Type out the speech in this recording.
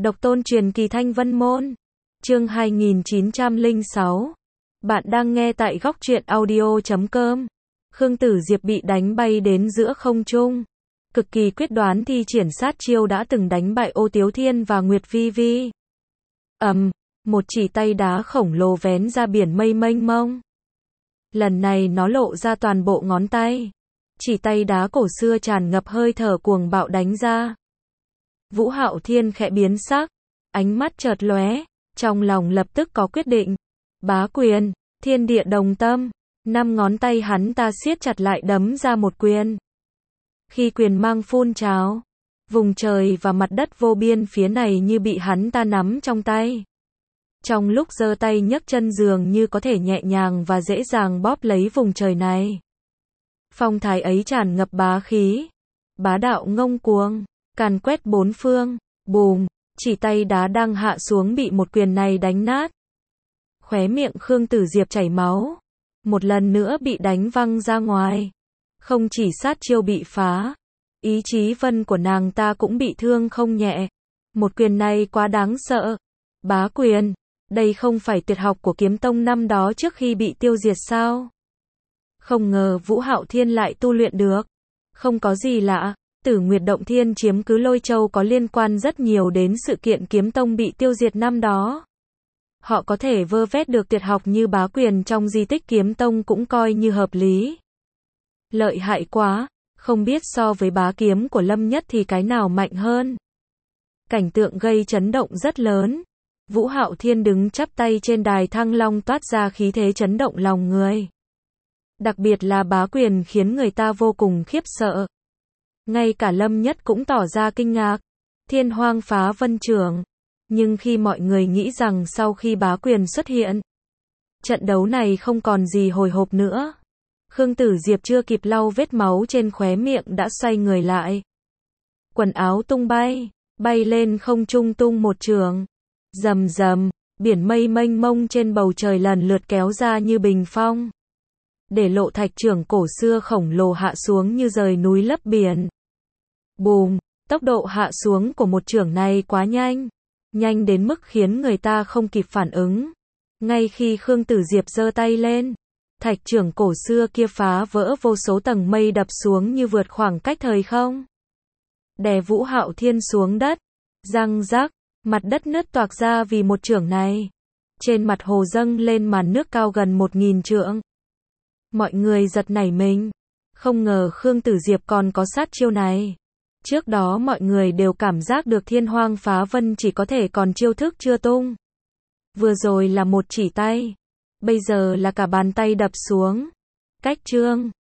Độc tôn truyền kỳ Thanh Vân Môn. Chương 2906. Bạn đang nghe tại góc truyện audio.com. Khương Tử Diệp bị đánh bay đến giữa không trung. Cực kỳ quyết đoán thi triển sát chiêu đã từng đánh bại Ô Tiếu Thiên và Nguyệt Vi Vi. Một chỉ tay đá khổng lồ vén ra biển mây mênh mông. Lần này nó lộ ra toàn bộ ngón tay. Chỉ tay đá cổ xưa tràn ngập hơi thở cuồng bạo đánh ra. Vũ Hạo Thiên khẽ biến sắc, ánh mắt chợt lóe, trong lòng lập tức có quyết định. Bá quyền, thiên địa đồng tâm, 5 ngón tay hắn ta siết chặt lại đấm ra một quyền. Khi quyền mang phun trào, vùng trời và mặt đất vô biên phía này như bị hắn ta nắm trong tay. Trong lúc giơ tay nhấc chân dường như có thể nhẹ nhàng và dễ dàng bóp lấy vùng trời này. Phong thái ấy tràn ngập bá khí, bá đạo ngông cuồng, càn quét bốn phương. Bùm, chỉ tay đá đang hạ xuống bị một quyền này đánh nát. Khóe miệng Khương Tử Diệp chảy máu, một lần nữa bị đánh văng ra ngoài. Không chỉ sát chiêu bị phá, ý chí vân của nàng ta cũng bị thương không nhẹ. Một quyền này quá đáng sợ. Bá quyền, đây không phải tuyệt học của Kiếm Tông năm đó trước khi bị tiêu diệt sao? Không ngờ Vũ Hạo Thiên lại tu luyện được. Không có gì lạ, Tử Nguyệt Động Thiên chiếm cứ Lôi Châu có liên quan rất nhiều đến sự kiện Kiếm Tông bị tiêu diệt năm đó. Họ có thể vơ vét được tuyệt học như bá quyền trong di tích Kiếm Tông cũng coi như hợp lý. Lợi hại quá, không biết so với bá kiếm của Lâm Nhất thì cái nào mạnh hơn. Cảnh tượng gây chấn động rất lớn. Vũ Hạo Thiên đứng chắp tay trên đài Thăng Long toát ra khí thế chấn động lòng người. Đặc biệt là bá quyền khiến người ta vô cùng khiếp sợ. Ngay cả Lâm Nhất cũng tỏ ra kinh ngạc. Thiên Hoang Phá Vân Trưởng. Nhưng khi mọi người nghĩ rằng sau khi bá quyền xuất hiện, trận đấu này không còn gì hồi hộp nữa, Khương Tử Diệp chưa kịp lau vết máu trên khóe miệng đã xoay người lại. Quần áo tung bay, bay lên không trung tung một trường. Rầm rầm, biển mây mênh mông trên bầu trời lần lượt kéo ra như bình phong. Để lộ thạch trưởng cổ xưa khổng lồ hạ xuống như rời núi lấp biển. Bùm, tốc độ hạ xuống của một chưởng này quá nhanh. Nhanh đến mức khiến người ta không kịp phản ứng. Ngay khi Khương Tử Diệp giơ tay lên, thạch chưởng cổ xưa kia phá vỡ vô số tầng mây đập xuống như vượt khoảng cách thời không. Đè Vũ Hạo Thiên xuống đất. Răng rắc, mặt đất nứt toạc ra vì một chưởng này. Trên mặt hồ dâng lên màn nước cao gần 1000 trượng. Mọi người giật nảy mình. Không ngờ Khương Tử Diệp còn có sát chiêu này. Trước đó mọi người đều cảm giác được Thiên Hoang Phá Vân chỉ có thể còn chiêu thức chưa tung. Vừa rồi là một chỉ tay, bây giờ là cả bàn tay đập xuống. Cách chương